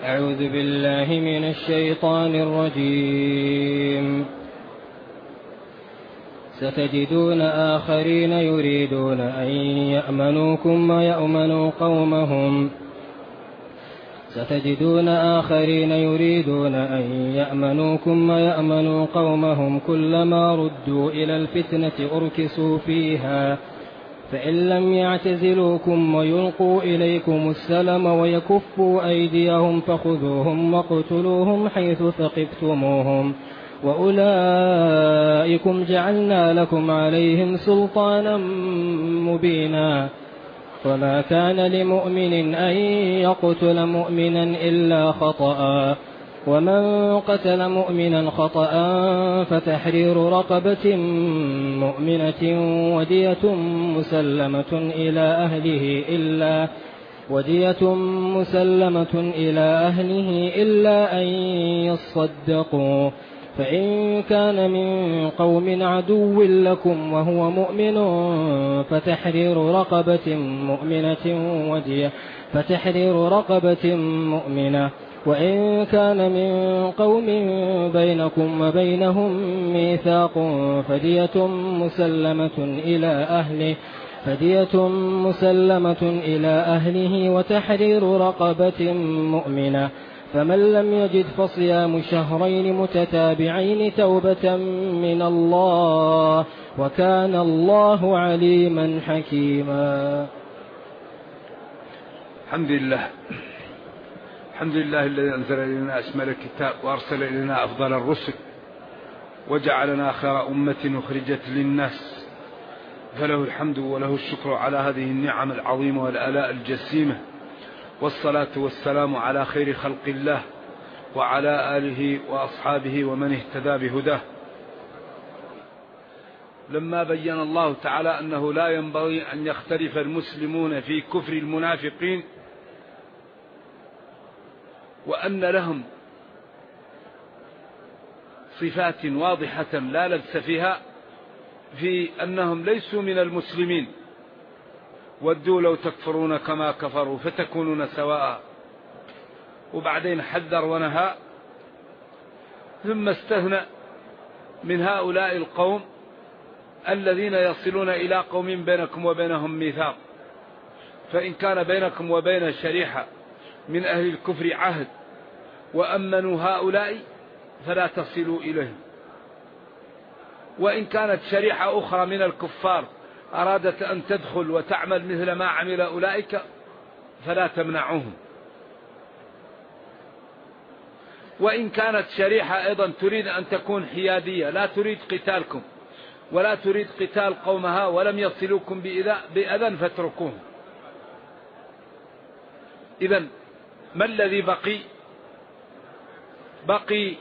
أعوذ بالله من الشيطان الرجيم. ستجدون آخرين يريدون أن يأمنوكم ويأمنوا قومهم كلما ردوا إلى الفتنة أركسوا فيها فإن لم يعتزلوكم ويلقوا إليكم السلم ويكفوا أيديهم فخذوهم واقتلوهم حيث ثقفتموهم وأولئكم جعلنا لكم عليهم سلطانا مبينا. وما كان لمؤمن أن يقتل مؤمنا إلا خطأ، ومن قتل مؤمنا خطأ فتحرير رقبة مؤمنة ودية مسلمة إلى أهله إلا أن يصدقوا، فإن كان من قوم عدو لكم وهو مؤمن فتحرير رقبة مؤمنة، وإن كان من قوم بينكم وبينهم ميثاق فدية مسلمة إلى أهله وتحرير رقبة مؤمنة، فمن لم يجد فصيام شهرين متتابعين توبة من الله، وكان الله عليما حكيما. الحمد لله الذي أنزل إلينا أشمل الكتاب وأرسل إلينا أفضل الرسل وجعلنا خير أمة أخرجت للناس، فله الحمد وله الشكر على هذه النعم العظيمة والآلاء الجسيمة، والصلاة والسلام على خير خلق الله وعلى آله وأصحابه ومن اهتدى بهداه. لما بين الله تعالى أنه لا ينبغي أن يختلف المسلمون في كفر المنافقين، وأن لهم صفات واضحة لا لبس فيها في أنهم ليسوا من المسلمين، ودوا لو تكفرون كما كفروا فتكونون سواء، وبعدين حذر ونهى، ثم استثنى من هؤلاء القوم الذين يصلون إلى قوم بينكم وبينهم ميثاق، فإن كان بينكم وبين شريحة من أهل الكفر عهد وأمنوا هؤلاء فلا تصلوا إليهم، وإن كانت شريحة أخرى من الكفار أرادت أن تدخل وتعمل مثل ما عمل أولئك فلا تمنعوهم، وإن كانت شريحة أيضا تريد أن تكون حيادية لا تريد قتالكم ولا تريد قتال قومها ولم يصلوكم بأذى فاتركوهم. إذن ما الذي بقي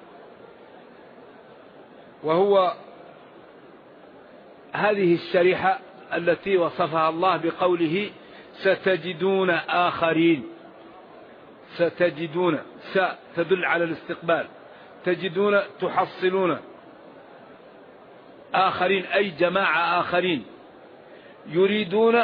وهو هذه الشريحة التي وصفها الله بقوله ستجدون آخرين. ستجدون تدل على الاستقبال، تجدون تحصلون آخرين أي جماعة آخرين يريدون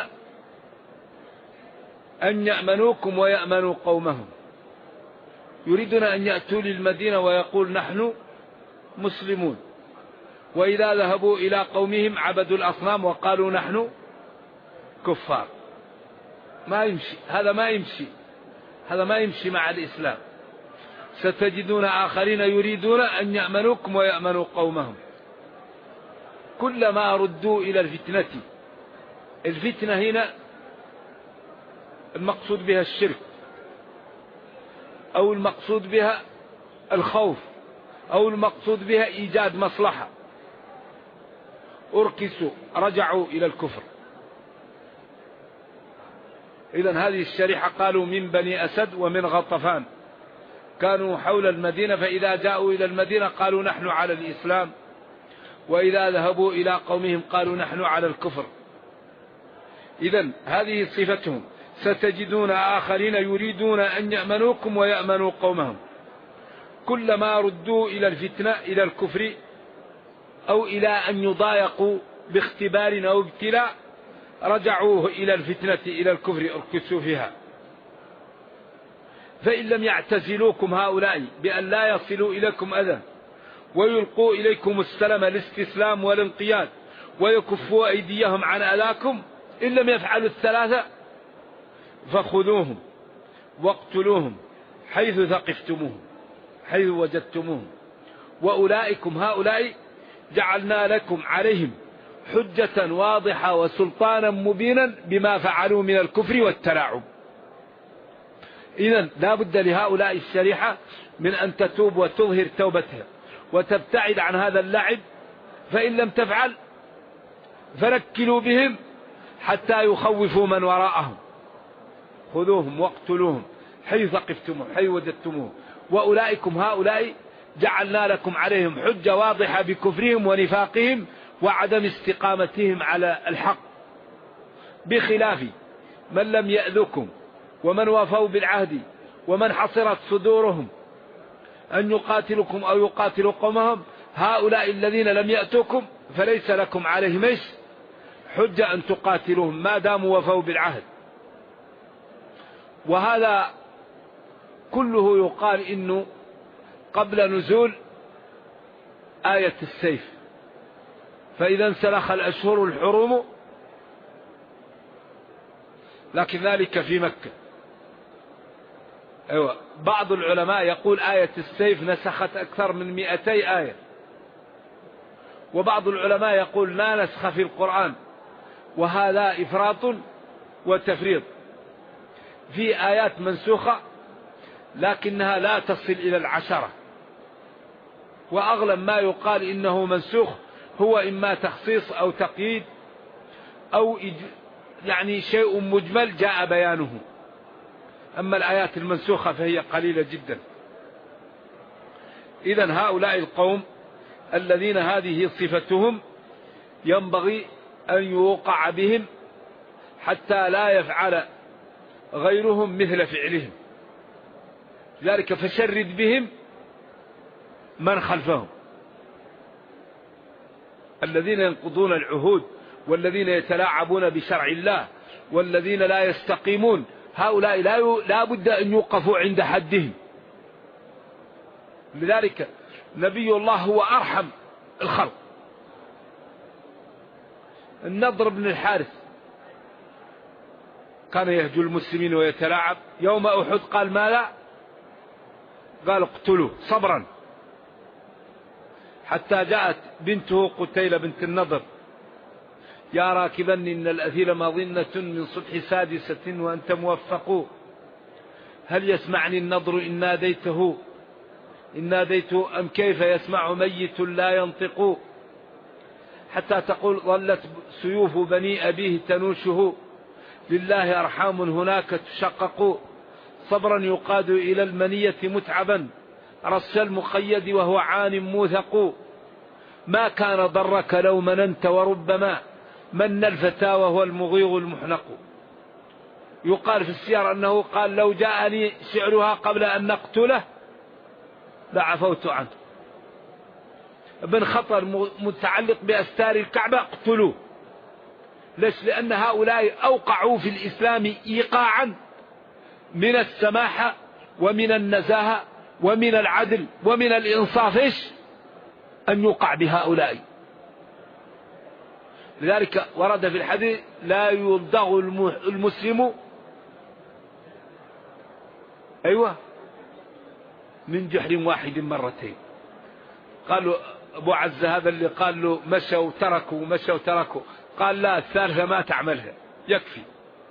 أن يأمنوكم ويأمنوا قومهم، يريدون أن يأتوا للمدينة ويقول نحن مسلمون، وإذا ذهبوا إلى قومهم عبدوا الأصنام وقالوا نحن كفار. ما يمشي هذا ما يمشي مع الإسلام. ستجدون آخرين يريدون أن يأمنوكم ويأمنوا قومهم كلما ردوا إلى الفتنة هنا المقصود بها الشرك، أو المقصود بها الخوف، أو المقصود بها إيجاد مصلحة، أركسوا رجعوا إلى الكفر. إذن هذه الشريحة قالوا من بني أسد ومن غطفان كانوا حول المدينة، فإذا جاءوا إلى المدينة قالوا نحن على الإسلام، وإذا ذهبوا إلى قومهم قالوا نحن على الكفر. إذن هذه صفتهم، ستجدون آخرين يريدون أن يأمنوكم ويأمنوا قومهم كلما ردوا إلى الفتنة إلى الكفر أو إلى أن يضايقوا باختبار أو ابتلاء رجعوه إلى الفتنة إلى الكفر أركسوا فيها. فإن لم يعتزلوكم هؤلاء بأن لا يصلوا إليكم أذى ويلقوا إليكم السلام الاستسلام والانقياد ويكفوا أيديهم عن أذاكم، إن لم يفعلوا الثلاثة فخذوهم واقتلوهم حيث ثقفتموهم حيث وجدتموهم، وأولئكم هؤلاء جعلنا لكم عليهم حجة واضحة وسلطانا مبينا بما فعلوا من الكفر والتلاعب. إذن لا بد لهؤلاء الشريحة من أن تتوب وتظهر توبتها وتبتعد عن هذا اللعب، فإن لم تفعل فركلوا بهم حتى يخوفوا من وراءهم. خذوهم واقتلوهم حيث ثقفتموهم حيث وجدتموهم، وأولئكم هؤلاء جعلنا لكم عليهم حجة واضحة بكفرهم ونفاقهم وعدم استقامتهم على الحق، بخلاف من لم يأذكم ومن وافوا بالعهد ومن حصرت صدورهم أن يقاتلكم أو يقاتلوا قومهم. هؤلاء الذين لم يأتوكم فليس لكم عليهم حجة أن تقاتلوهم ما داموا وفوا بالعهد. وهذا كله يقال إنه قبل نزول آية السيف، فإذا انسلخ الأشهر الحرم، لكن ذلك في مكة. أيوة، بعض العلماء يقول آية السيف نسخت أكثر من 200 آية، وبعض العلماء يقول لا نسخ في القرآن، وهذا إفراط وتفريط. في آيات منسوخة لكنها لا تصل إلى 10، وأغلب ما يقال إنه منسوخ هو إما تخصيص أو تقييد أو يعني شيء مجمل جاء بيانه، أما الآيات المنسوخة فهي قليلة جدا. إذن هؤلاء القوم الذين هذه صفتهم ينبغي أن يوقع بهم حتى لا يفعل غيرهم مثل فعلهم، لذلك فشرد بهم من خلفهم، الذين ينقضون العهود والذين يتلاعبون بشرع الله والذين لا يستقيمون، هؤلاء لا بد أن يوقفوا عند حدهم. لذلك نبي الله هو أرحم الخلق. النضر بن الحارث كان يهجو المسلمين ويتلاعب، يوم أحد قال ماذا؟ قال اقتلوه صبرا، حتى جاءت بنته قتيلة بنت النضر: يا راكبا إن الأثيل مظنة من صبح سادسة وأنت موفق، هل يسمعني النضر إن ناديته أم كيف يسمع ميت لا ينطق، حتى تقول ظلت سيوف بني أبيه تنوشه، لله أرحام هناك تشقق، صبرا يقاد إلى المنية متعبا، رص المقيد وهو عان موثق، ما كان ضرك لو مننت وربما من الفتى وهو المغيظ المحنق. يقال في السير أنه قال: لو جاءني شعرها قبل أن نقتله لعفوت عنه. ابن خطر متعلق بأستار الكعبة اقتلوه. ليش؟ لأن هؤلاء أوقعوا في الإسلام إيقاعا من السماحة ومن النزاهة ومن العدل ومن الإنصاف، أن يوقع بهؤلاء. لذلك ورد في الحديث: لا يلدغ المسلم من جحر واحد مرتين. قالوا أبو عزة هذا اللي قال له مشوا تركوا، قال لا، الثالثة ما تعملها، يكفي.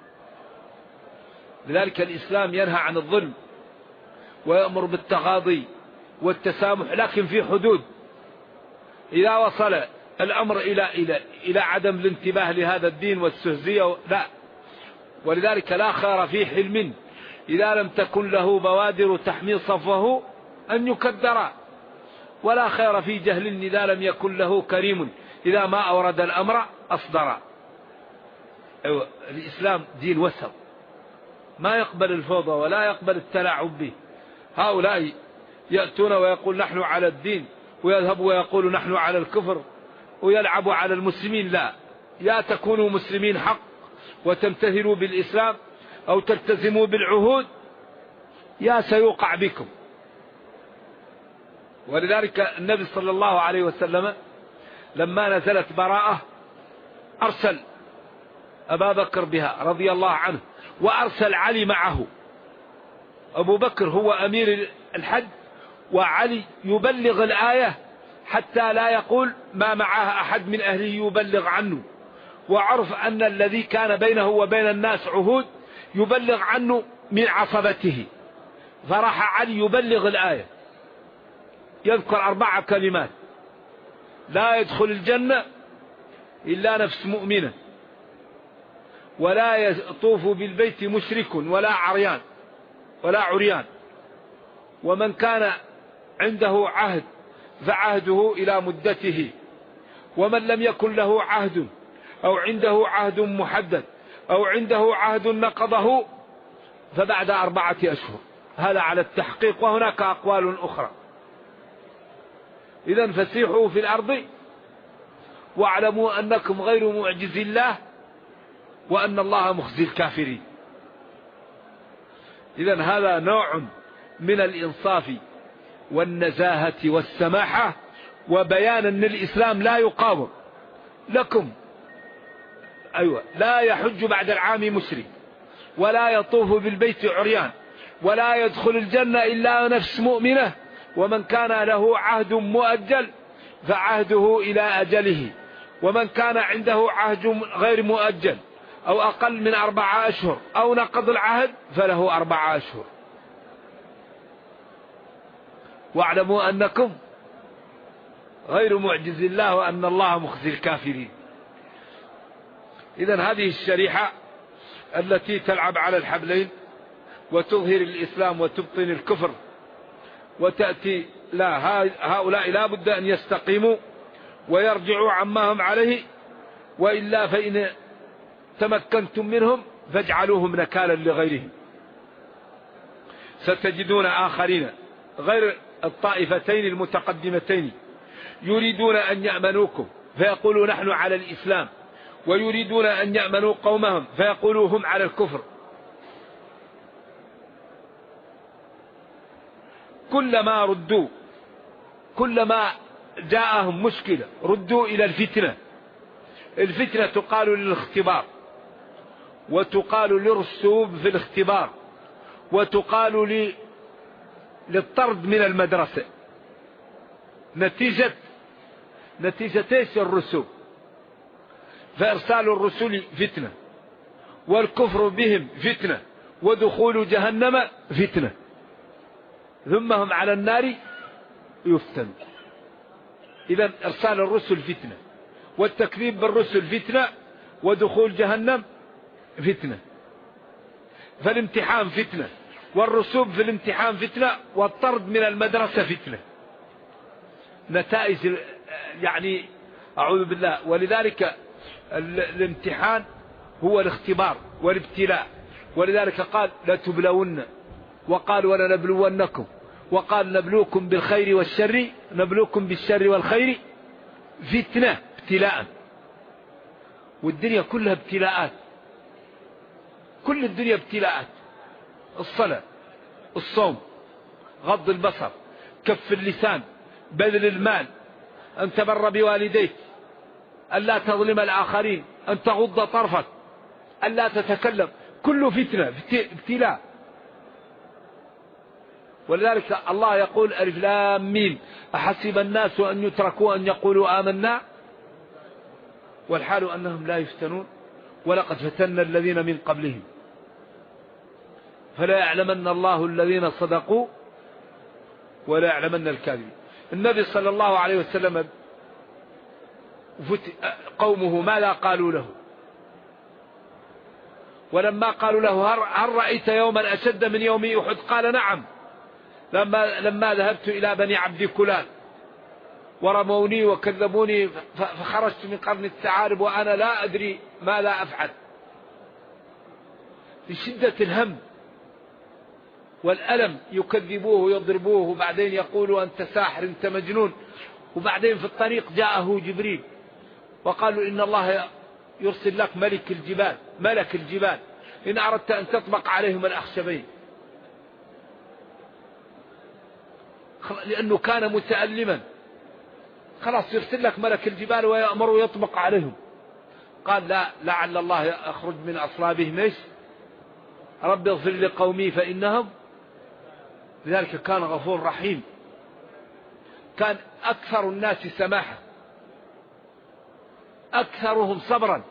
لذلك الإسلام ينهى عن الظلم ويأمر بالتغاضي والتسامح، لكن في حدود. إذا وصل الأمر إلى عدم الانتباه لهذا الدين والسهزية لا. ولذلك لا خير في حلم إذا لم تكن له بوادر تحمي صفه أن يكدر، ولا خير في جهل إذا لم يكن له كريم إذا ما أورد الأمر أصدر. الإسلام دين وسط، ما يقبل الفوضى ولا يقبل التلاعب به. هؤلاء يأتون ويقول نحن على الدين، ويذهب ويقول نحن على الكفر، ويلعب على المسلمين. لا، يا تكونوا مسلمين حق وتمتثلوا بالإسلام، أو تلتزموا بالعهود يا سيوقع بكم. ولذلك النبي صلى الله عليه وسلم لما نزلت براءة أرسل أبا بكر بها رضي الله عنه، وأرسل علي معه. أبو بكر هو أمير الحج، وعلي يبلغ الآية حتى لا يقول ما معه أحد من أهله يبلغ عنه، وعرف أن الذي كان بينه وبين الناس عهود يبلغ عنه من عصبته، فراح علي يبلغ الآية، يذكر 4 كلمات: لا يدخل الجنة إلا نفس مؤمنة، ولا يطوف بالبيت مشرك ولا عريان، ومن كان عنده عهد فعهده إلى مدته، ومن لم يكن له عهد أو عنده عهد محدد أو عنده عهد نقضه فبعد 4 أشهر. هذا على التحقيق، وهناك أقوال أخرى. إذن فسيحوا في الأرض واعلموا أنكم غير معجز الله وأن الله مخزي الكافرين. إذن هذا نوع من الإنصاف والنزاهة والسماحة، وبيان أن الإسلام لا يقاوم لكم. لا يحج بعد العام مشرك، ولا يطوف بالبيت عريان، ولا يدخل الجنة إلا نفس مؤمنة، ومن كان له عهد مؤجل فعهده إلى أجله، ومن كان عنده عهد غير مؤجل أو أقل من 4 أشهر أو نقض العهد فله 4 أشهر. واعلموا أنكم غير معجز الله وأن الله مخزي الكافرين. إذن هذه الشريحة التي تلعب على الحبلين وتظهر الإسلام وتبطن الكفر وتأتي، لا، هؤلاء لا بد أن يستقيموا ويرجعوا عما هم عليه، وإلا فإن تمكنتم منهم فاجعلوهم نكالا لغيرهم. ستجدون آخرين غير الطائفتين المتقدمتين يريدون أن يأمنوكم فيقولوا نحن على الإسلام، ويريدون أن يأمنوا قومهم فيقولوا هم على الكفر. كلما جاءهم مشكلة ردوا إلى الفتنة. الفتنة تقال للاختبار، وتقال للرسوب في الاختبار، وتقال للطرد من المدرسة. نتيجة ايش؟ الرسوب. فإرسال الرسل فتنة، والكفر بهم فتنة، ودخول جهنم فتنة، ثم هم على النار يفتن. إذن إرسال الرسل فتنة، والتكذيب بالرسل فتنة، ودخول جهنم فتنة. فالامتحان فتنة، والرسوب في الامتحان فتنة، والطرد من المدرسة فتنة. نتائج يعني أعوذ بالله. ولذلك الامتحان هو الاختبار والابتلاء. ولذلك قال لا تبلون، وقال ولنبلونكم، وقال نبلوكم بالخير والشر، نبلوكم بالشر والخير فتنة، ابتلاء. والدنيا كلها ابتلاءات، كل الدنيا ابتلاءات. الصلاة، الصوم، غض البصر، كف اللسان، بذل المال، أن تبر بوالديك، أن لا تظلم الآخرين، أن تغض طرفك، أن لا تتكلم، كله فتنة، ابتلاء. ولذلك الله يقول ألف لام ميم أحسب الناس أن يتركوا أن يقولوا آمنا والحال أنهم لا يفتنون ولقد فتنا الذين من قبلهم فلا يعلمن الله الذين صدقوا ولا يعلمن الكاذبين. النبي صلى الله عليه وسلم قومه ماذا قالوا له؟ ولما قالوا له هل رأيت يوما أشد من يوم أحد؟ قال نعم، لما ذهبت إلى بني عبد كلال ورموني وكذبوني فخرجت من قرن الثعالب وأنا لا أدري ماذا أفعل. لشدة الهم والألم يكذبوه ويضربوه، وبعدين يقولوا أنت ساحر أنت مجنون. وبعدين في الطريق جاءه جبريل وقالوا إن الله يرسل لك ملك الجبال إن أردت أن تطبق عليهم الأخشبين. لأنه كان متألما، خلاص يرسل لك ملك الجبال ويأمر ويطبق عليهم. قال لا، لعل الله يخرج من أصلابهم ايش؟ رب اغفر لقومي فإنهم. لذلك كان غفور رحيم، كان أكثر الناس سماحة، أكثرهم صبرا.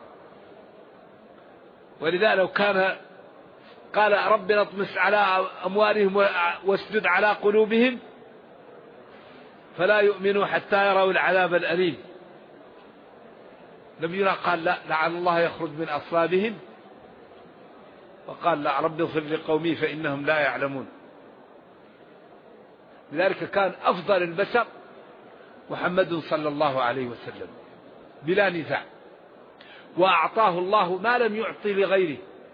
ولذا لو كان قال ربنا اطمس على أموالهم واسدد على قلوبهم فلا يؤمنوا حتى يروا العذاب الأليم، نبينا قال لا، لعل الله يخرج من أصلابهم، وقال لا، رب اغفر لقومي فإنهم لا يعلمون. لذلك كان أفضل البشر محمد صلى الله عليه وسلم بلا نزاع، وأعطاه الله ما لم يعطي لغيره.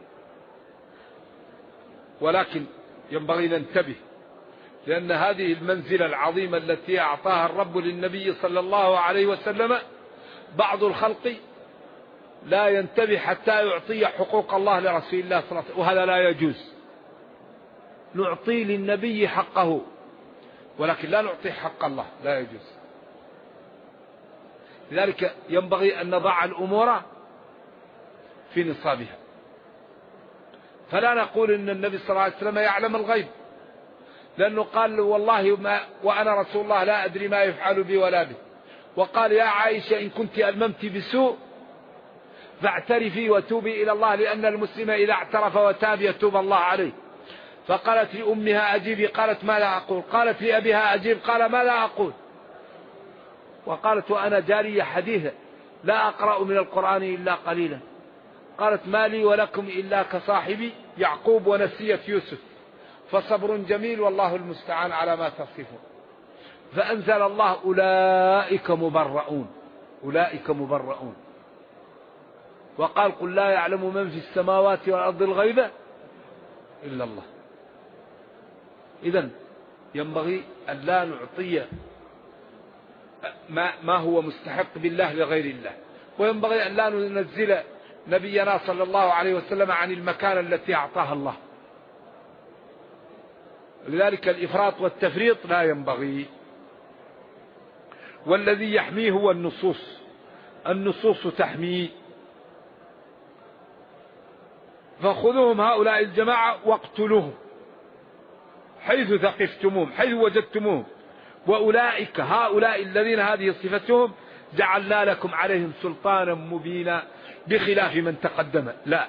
ولكن ينبغي ننتبه، لأن هذه المنزلة العظيمة التي أعطاها الرب للنبي صلى الله عليه وسلم بعض الخلق لا ينتبه حتى يعطي حقوق الله لرسول الله صلى الله عليه وسلم، وهذا لا يجوز. نعطي للنبي حقه ولكن لا نعطي حق الله، لا يجوز. لذلك ينبغي أن نضع الأمور في نصابها، فلا نقول إن النبي صلى الله عليه وسلم يعلم الغيب، لأنه قال والله ما وأنا رسول الله لا أدري ما يفعل بي ولا به. وقال يا عائشة إن كنت ألممت بسوء فاعترفي وتوبي إلى الله، لأن المسلم إذا اعترف وتاب يتوب الله عليه. فقالت لأمها أجيبي، قالت ما لا أقول. قالت لأبيها أجيب، قال ما لا أقول. وقالت وأنا جارية حديثة لا أقرأ من القرآن إلا قليلا. قالت ما لي ولكم إلا كصاحبي يعقوب ونسية يوسف، فصبر جميل والله المستعان على ما تصفون. فأنزل الله أولئك مبرؤون، أولئك مبرؤون. وقال قل لا يعلم من في السماوات والأرض الغيب إلا الله. إذن ينبغي أن لا نعطي ما هو مستحق بالله لغير الله، وينبغي أن لا ننزل نبينا صلى الله عليه وسلم عن المكانة التي أعطاها الله. لذلك الإفراط والتفريط لا ينبغي. والذي يحميه هو النصوص، النصوص تحميه. فخذوهم هؤلاء الجماعة واقتلوهم حيث ثقفتموهم، حيث وجدتموهم. وأولئك هؤلاء الذين هذه صفتهم جعلنا لكم عليهم سلطانا مبينا بخلاف من تقدم. لا.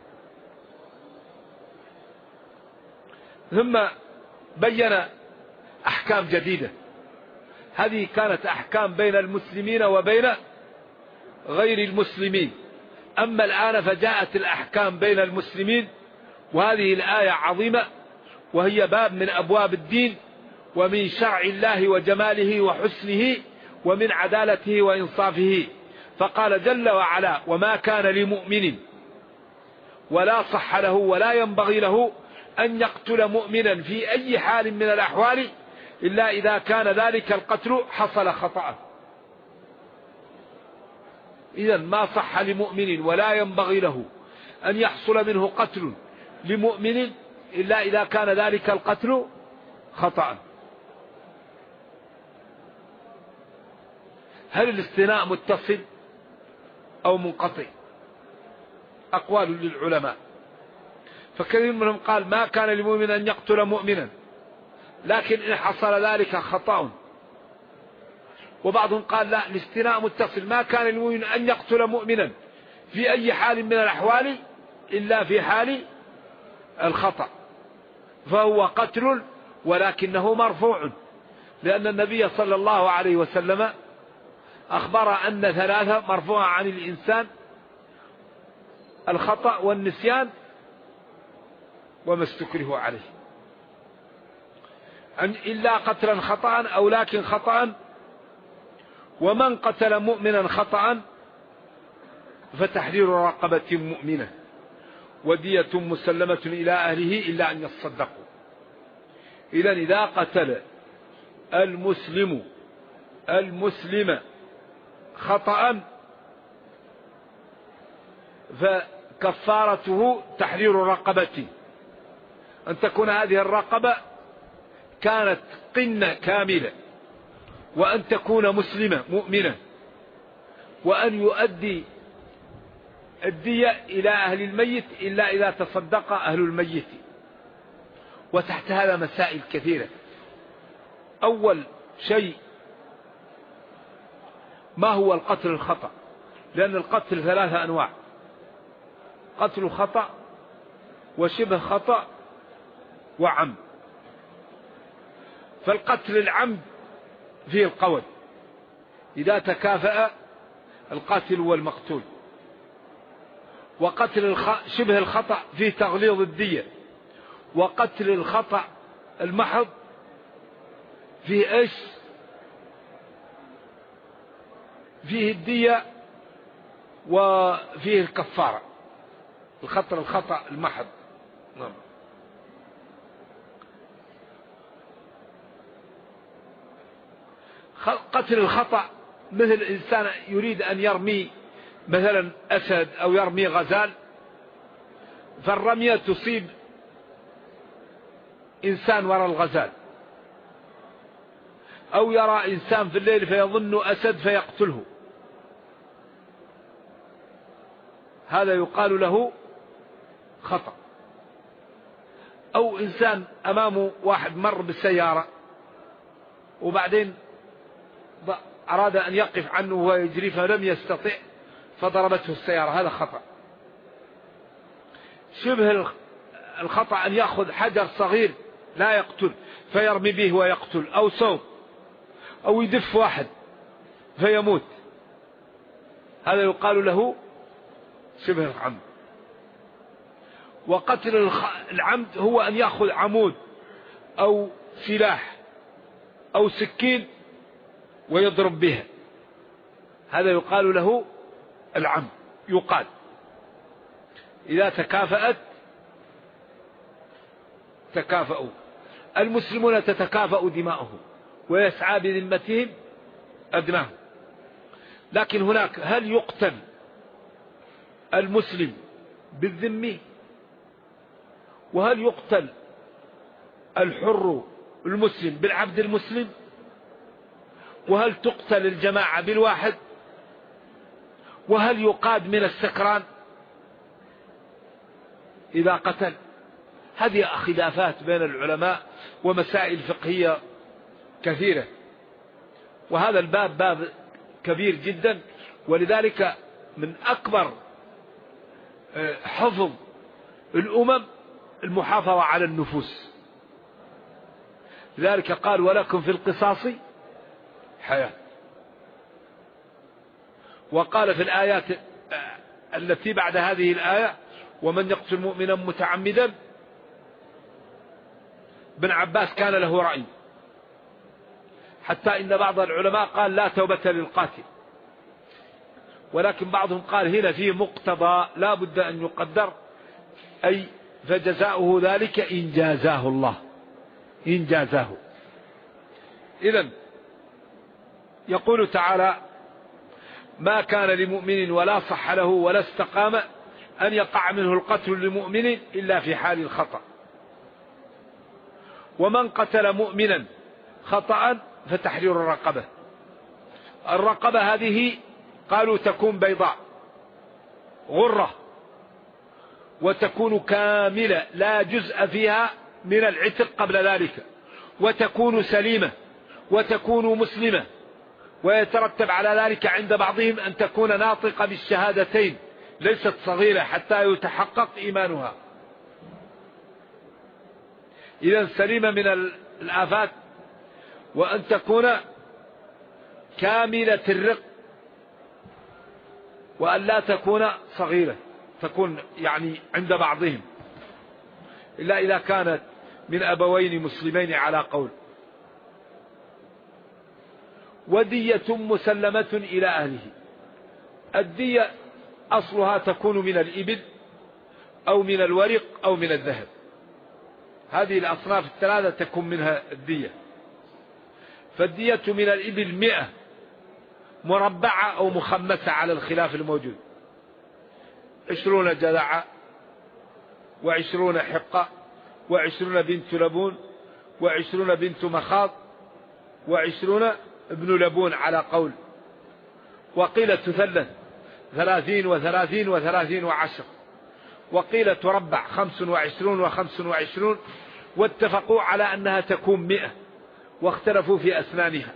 ثم بين أحكام جديدة، هذه كانت أحكام بين المسلمين وبين غير المسلمين. أما الآن فجاءت الأحكام بين المسلمين، وهذه الآية عظيمة، وهي باب من أبواب الدين ومن شرع الله وجماله وحسنه ومن عدالته وإنصافه. فقال جل وعلا وما كان لمؤمن ولا صح له ولا ينبغي له أن يقتل مؤمنا في أي حال من الأحوال إلا إذا كان ذلك القتل حصل خطأ. إذن ما صح لمؤمن ولا ينبغي له أن يحصل منه قتل لمؤمن إلا إذا كان ذلك القتل خطأ. هل الاستثناء متصل أو منقطع؟ أقوال للعلماء. فكثير منهم قال ما كان لمؤمن أن يقتل مؤمنا لكن إن حصل ذلك خطأ. وبعضهم قال لا، الاستثناء متصل، ما كان لمؤمن أن يقتل مؤمنا في أي حال من الأحوال إلا في حال الخطأ، فهو قتل ولكنه مرفوع، لأن النبي صلى الله عليه وسلم أخبر أن ثلاثة مرفوعة عن الإنسان: الخطأ والنسيان وما استكره عليه، إلا قتلا خطأ أو لكن خطأ. ومن قتل مؤمنا خطأ فتحرير رقبة مؤمنة ودية مسلمة إلى أهله إلا أن يصدقوا. إذن إذا قتل المسلم خطأ فكفارته تحرير رقبة، أن تكون هذه الرقبة كانت قنة كاملة، وأن تكون مسلمة مؤمنة، وأن يؤدي الدية إلى أهل الميت إلا إذا تصدق أهل الميت. وتحت هذا مسائل كثيرة. أول شيء، ما هو القتل الخطأ؟ لأن القتل 3 أنواع: قتل خطأ، وشبه خطأ، وعمد. فالقتل العمد فيه القول، إذا تكافأ القاتل والمقتول. وقتل شبه الخطأ فيه تغليظ الدية. وقتل الخطأ المحض فيه ايش؟ فيه الدية وفيه الكفارة. الخطأ المحض. نعم. قتل الخطأ مثل إنسان يريد أن يرمي مثلا أسد أو يرمي غزال، فالرمية تصيب إنسان وراء الغزال، أو يرى إنسان في الليل فيظن أسد فيقتله، هذا يقال له خطأ. أو إنسان أمامه واحد مر بالسيارة وبعدين أراد أن يقف عنه ويجري فلم يستطع فضربته السيارة، هذا خطأ. شبه الخطأ أن يأخذ حجر صغير لا يقتل فيرمي به ويقتل، أو صوت، أو يدف واحد فيموت، هذا يقال له شبه العمد. وقتل العمد هو أن يأخذ عمود أو سلاح أو سكين ويضرب بها، هذا يقال له العمد. يقال إذا تكافأت تكافأوا. المسلمون تتكافأ دماؤهم ويسعى بذمتهم أدناهم. لكن هناك، هل يقتل المسلم بالذمة؟ وهل يقتل الحر المسلم بالعبد المسلم؟ وهل تقتل الجماعة بالواحد؟ وهل يقاد من السكران إذا قتل؟ هذه خلافات بين العلماء ومسائل فقهية كثيرة، وهذا الباب باب كبير جدا. ولذلك من أكبر حفظ الأمم المحافظة على النفوس. لذلك قال: ولكم في القصاص حياة. وقال في الآيات التي بعد هذه الآية: ومن يقتل مؤمنا متعمدا. ابن عباس كان له رأي، حتى إن بعض العلماء قال لا توبة للقاتل، ولكن بعضهم قال هنا فيه مقتضى لا بد أن يقدر، أي فجزاؤه ذلك إن جازاه الله، إن جازاه. إذن يقول تعالى: ما كان لمؤمن ولا صح له ولا استقام أن يقع منه القتل لمؤمن إلا في حال الخطأ. ومن قتل مؤمنا خطأ فتحرير الرقبة. الرقبة هذه قالوا تكون بيضاء غرة، وتكون كاملة لا جزء فيها من العتق قبل ذلك، وتكون سليمة، وتكون مسلمة، ويترتب على ذلك عند بعضهم أن تكون ناطقة بالشهادتين، ليست صغيرة حتى يتحقق إيمانها. إذن سليمة من الآفات، وأن تكون كاملة الرق، وأن لا تكون صغيرة، تكون يعني عند بعضهم، إلا إذا كانت من أبوين مسلمين على قول. ودية مسلمة إلى أهله. الدية أصلها تكون من الإبل أو من الورق أو من الذهب، هذه الأصناف الثلاثة تكون منها الدية. فالدية من الإبل 100 مربعة أو مخمسة على الخلاف الموجود، 20 جذعة، و20 حقة، و20 بنت لبون، و20 بنت مخاض و20 ابن لبون على قول، وقيل تثلث 30 و30 و30 و10، وقيل تربع 25 و25، واتفقوا على أنها تكون 100 واختلفوا في أسنانها.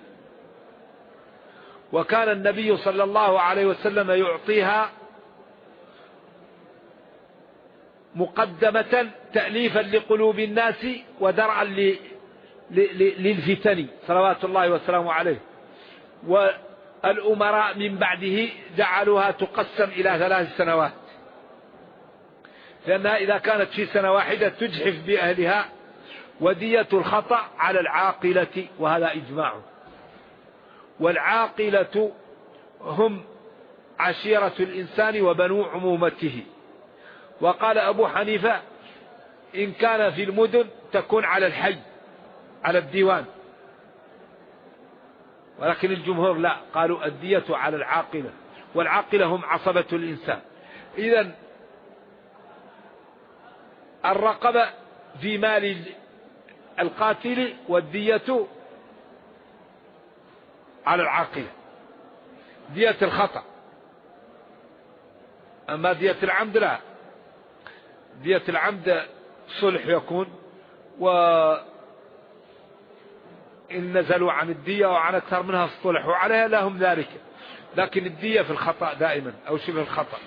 وكان النبي صلى الله عليه وسلم يعطيها مقدمة تأليفا لقلوب الناس ودرعا للفتن صلوات الله وسلامه عليه. والأمراء من بعده جعلوها تقسم إلى 3 سنوات، لأنها إذا كانت في سنة واحدة تجحف بأهلها. ودية الخطأ على العاقلة، وهذا إجماع. والعاقلة هم عشيرة الإنسان وبنو عمومته. وقال أبو حنيفة إن كان في المدن تكون على الحي على الديوان، ولكن الجمهور لا، قالوا الدية على العاقلة، والعاقلة هم عصبة الإنسان. إذن الرقبة في مال القاتل، والدية على العاقلة، دية الخطأ. أما دية العمد لا، دية العمد صلح يكون، وإن نزلوا عن الدية وعن أكثر منها الصلح وعليها لهم ذلك، لكن الدية في الخطأ دائما أو شبه الخطأ.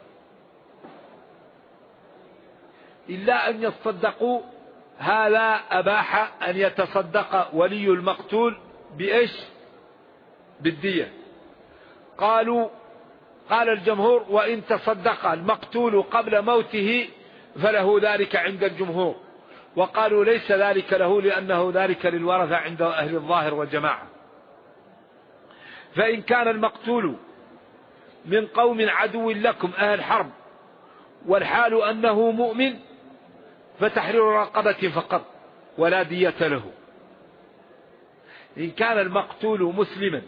إلا أن يتصدقوا، هذا أباح أن يتصدق ولي المقتول بإيش؟ بالدية. قال الجمهور وإن تصدق المقتول قبل موته فله ذلك عند الجمهور، وقالوا ليس ذلك له لأنه ذلك للورثة عند أهل الظاهر والجماعة. فإن كان المقتول من قوم عدو لكم أهل حرب والحال أنه مؤمن فتحرير رقبة فقط ولا دية له. إن كان المقتول مسلما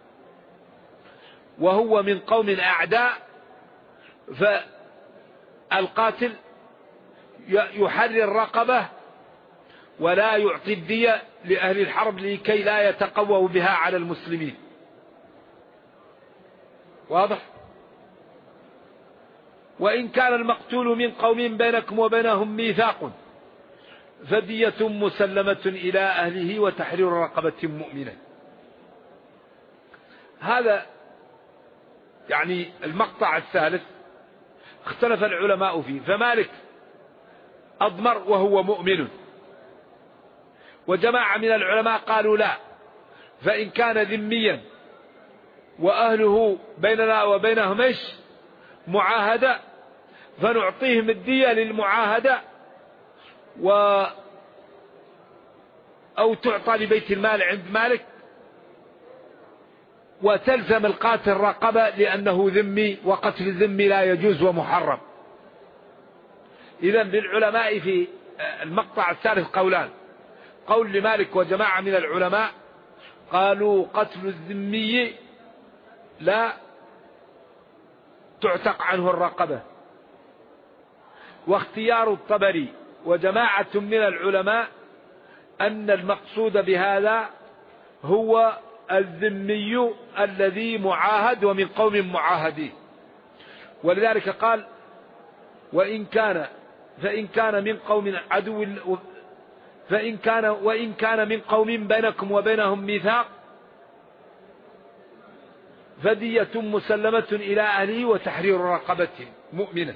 وهو من قوم أعداء فالقاتل يحرر الرقبة ولا يعطي الدية لأهل الحرب لكي لا يتقووا بها على المسلمين. واضح؟ وإن كان المقتول من قوم بينكم وبينهم ميثاق فدية مسلمة إلى أهله وتحرير رقبة مؤمنة. هذا يعني المقطع الثالث اختلف العلماء فيه. فمالك أضمر وهو مؤمن، وجماعة من العلماء قالوا لا، فإن كان ذميا وأهله بيننا وبينهم إيش؟ معاهدة، فنعطيهم الدية للمعاهدة أو تعطى لبيت المال عند مالك، وتلزم القاتل رقبة لأنه ذمي، وقتل الذمي لا يجوز ومحرم. إذن للعلماء في المقطع الثالث قولان: قول لمالك وجماعة من العلماء قالوا قتل الذمي لا تعتق عنه الرقبة، واختيار الطبري وجماعة من العلماء أن المقصود بهذا هو الذمي الذي معاهد ومن قوم معاهدين. ولذلك قال فإن كان من قوم عدو وإن كان من قوم بينكم وبينهم ميثاق فدية مسلمة إلى أهله وتحرير رقبة مؤمنة.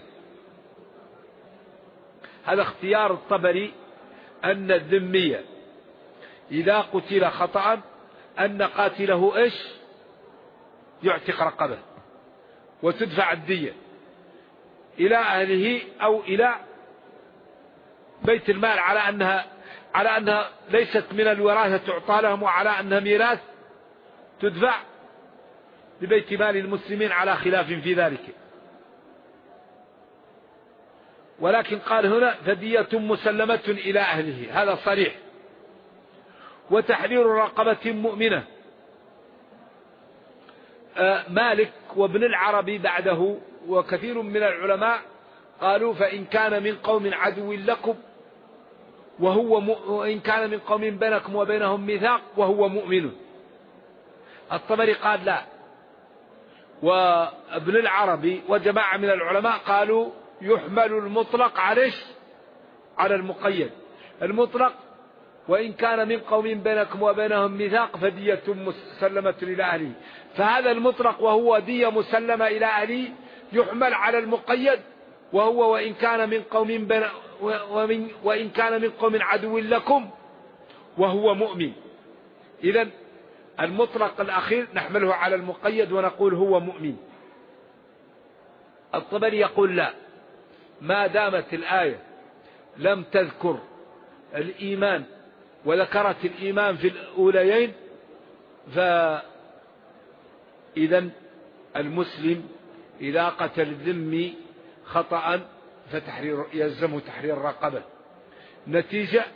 هذا اختيار الطبري، أن الذمي إذا قتل خطأ أن قاتله إيش؟ يعتق رقبة وتدفع الدية إلى أهله أو إلى بيت المال، على أنها ليست من الوراثة تعطى لهم، وعلى أنها ميراث تدفع لبيت مال المسلمين على خلاف في ذلك. ولكن قال هنا فدية مسلمة إلى أهله، هذا صريح. وتحرير رقبة مؤمنة، مالك وابن العربي بعده وكثير من العلماء قالوا فإن كان من قوم عدو لكم وإن كان من قوم بينكم وبينهم ميثاق وهو مؤمن. الطبري قال لا، وابن العربي وجماعة من العلماء قالوا يحمل المطلق على المقيد. المطلق وإن كان من قوم بينكم وبينهم ميثاق فدية مسلمة إلى أهله، فهذا المطلق وهو دية مسلمة إلى أهله يحمل على المقيد، وهو وإن كان من قوم عدو لكم وهو مؤمن. إذن المطلق الأخير نحمله على المقيد ونقول هو مؤمن. الطبري يقول لا، ما دامت الآية لم تذكر الإيمان وذكرت الإيمان في الأوليين، فإذن المسلم إذا قتل الذمي خطأ يلزمه تحرير رقبة، نتيجة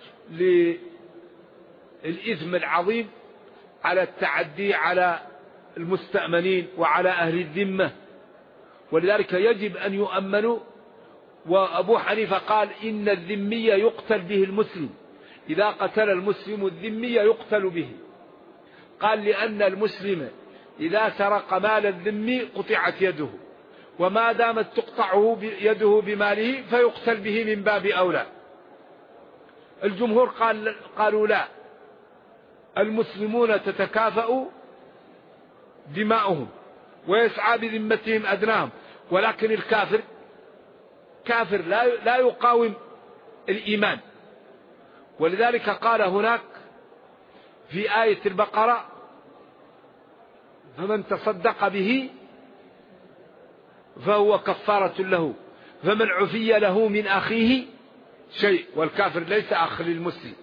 للإثم العظيم على التعدي على المستأمنين وعلى أهل الذمة، ولذلك يجب أن يؤمنوا. وأبو حنيفة قال إن الذمي يقتل به المسلم، إذا قتل المسلم الذمي يقتل به. قال لأن المسلم إذا سرق مال الذمي قطعت يده، وما دامت تقطعه يده بماله فيقتل به من باب أولى. الجمهور قالوا لا، المسلمون تتكافأ دماؤهم ويسعى بذمتهم أدناهم، ولكن الكافر كافر لا يقاوم الإيمان. ولذلك قال هناك في آية البقرة فمن تصدق به فهو كفارة له، فمن عفي له من أخيه شيء، والكافر ليس أخ للمسلم.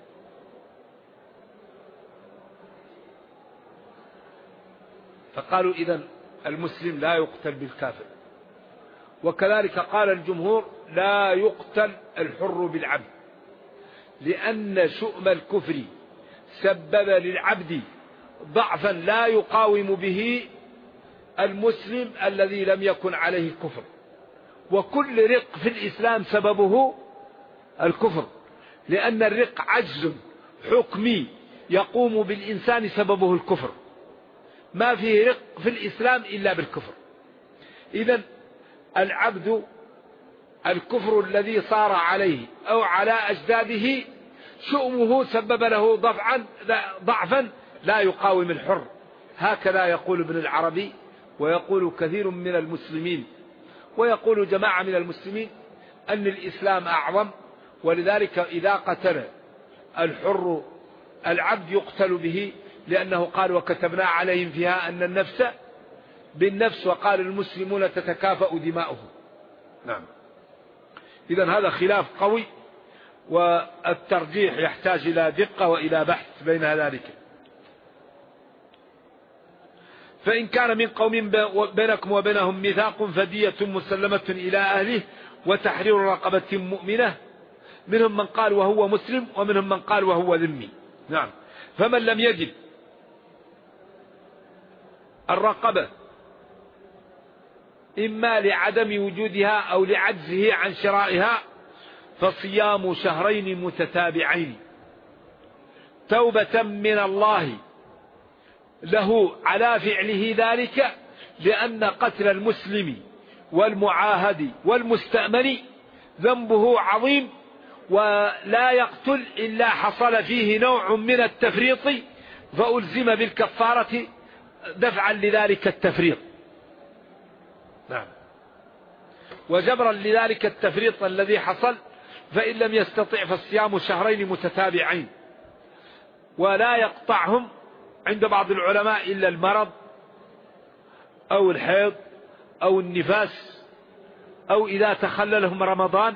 فقالوا إذن المسلم لا يقتل بالكافر. وكذلك قال الجمهور لا يقتل الحر بالعبد، لأن شؤم الكفر سبب للعبد ضعفا لا يقاوم به المسلم الذي لم يكن عليه كفر. وكل رق في الإسلام سببه الكفر، لأن الرق عجز حكمي يقوم بالإنسان سببه الكفر، ما فيه رق في الإسلام إلا بالكفر. إذن العبد الكفر الذي صار عليه أو على أجداده شؤمه سبب له ضعفا لا يقاوم الحر. هكذا يقول ابن العربي، ويقول كثير من المسلمين، ويقول جماعة من المسلمين أن الإسلام أعظم، ولذلك إذا قتل الحر العبد يقتل به، لأنه قال وكتبنا عليهم فيها أن النفس بالنفس، وقال المسلمون تتكافأ دماؤهم. نعم. إذن هذا خلاف قوي، والترجيح يحتاج إلى دقة وإلى بحث بين ذلك. فإن كان من قوم بينكم وبينهم ميثاق فدية مسلمة إلى أهله وتحرير رقبة مؤمنة. منهم من قال وهو مسلم، ومنهم من قال وهو ذمي. نعم. فمن لم يجد الرقبة إما لعدم وجودها أو لعجزه عن شرائها فصيام شهرين متتابعين توبة من الله له على فعله ذلك، لأن قتل المسلم والمعاهد والمستأمن ذنبه عظيم، ولا يقتل إلا حصل فيه نوع من التفريط فألزم بالكفارة دفعا لذلك التفريط. نعم. وجبرا لذلك التفريط الذي حصل، فإن لم يستطع فالصيام شهرين متتابعين، ولا يقطعهم عند بعض العلماء إلا المرض أو الحيض أو النفاس أو إذا تخللهم رمضان.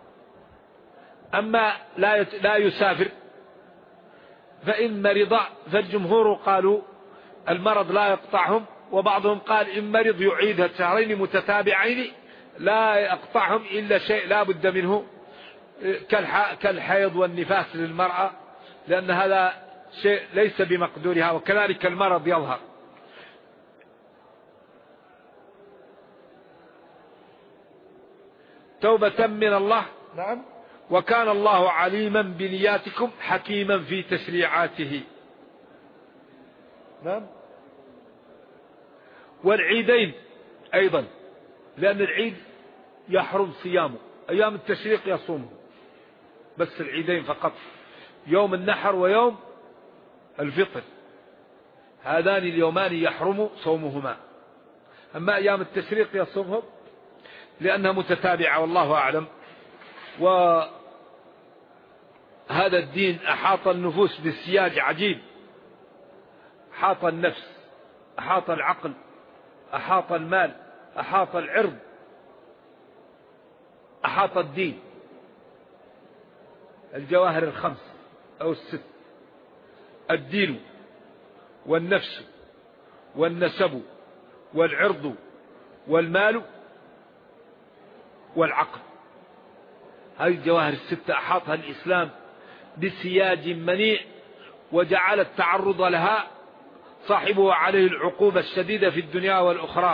أما لا يسافر فإن مرض، فالجمهور قالوا المرض لا يقطعهم، وبعضهم قال إن مرض يعيدها شهرين متتابعين لا يقطعهم إلا شيء لا بد منه كالحيض والنفاس للمرأة، لأن هذا شيء ليس بمقدورها، وكذلك المرض يظهر. توبة من الله. نعم. وكان الله عليما بنياتكم حكيما في تشريعاته. نعم. والعيدين أيضا، لأن العيد يحرم صيامه، أيام التشريق يصومه، بس العيدين فقط، يوم النحر ويوم الفطر، هذان اليومان يحرم صومهما. أما أيام التشريق يصومهم لأنها متتابعة والله أعلم. وهذا الدين أحاط النفوس بسياج عجيب، أحاط النفس، أحاط العقل، أحاط المال، أحاط العرض، أحاط الدين. الجواهر الخمس أو الست: الدين والنفس والنسب والعرض والمال والعقل. هذه الجواهر الستة أحاطها الإسلام بسياج منيع، وجعل التعرض لها صاحبه عليه العقوبة الشديدة في الدنيا والأخرى.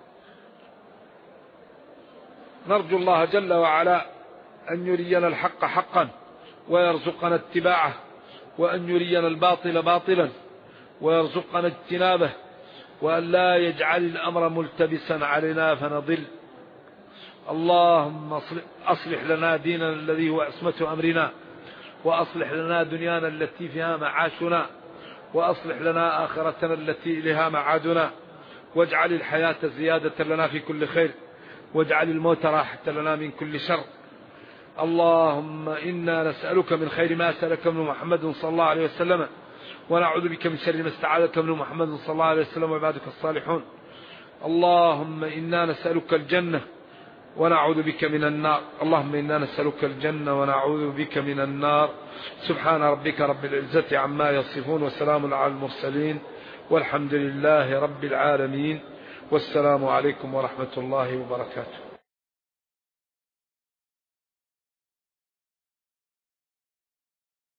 نرجو الله جل وعلا أن يرينا الحق حقا ويرزقنا اتباعه، وأن يرينا الباطل باطلا ويرزقنا اجتنابه، وأن لا يجعل الأمر ملتبسا علينا فنضل. اللهم أصلح لنا ديننا الذي هو عصمة أمرنا، وأصلح لنا دنيانا التي فيها معاشنا، وأصلح لنا آخرتنا التي إليها معادنا، واجعل الحياة زيادة لنا في كل خير، واجعل الموت راحة لنا من كل شر. اللهم إنا نسألك من خير ما سألك منه محمد صلى الله عليه وسلم، ونعوذ بك من شر ما استعاذك منه محمد صلى الله عليه وسلم وعبادك الصالحون. اللهم إنا نسألك الجنة ونعوذ بك من النار. اللهم إنا نسألك الجنة ونعوذ بك من النار. سبحان ربك رب العزة عما يصفون، وسلام على المرسلين، والحمد لله رب العالمين، والسلام عليكم ورحمة الله وبركاته.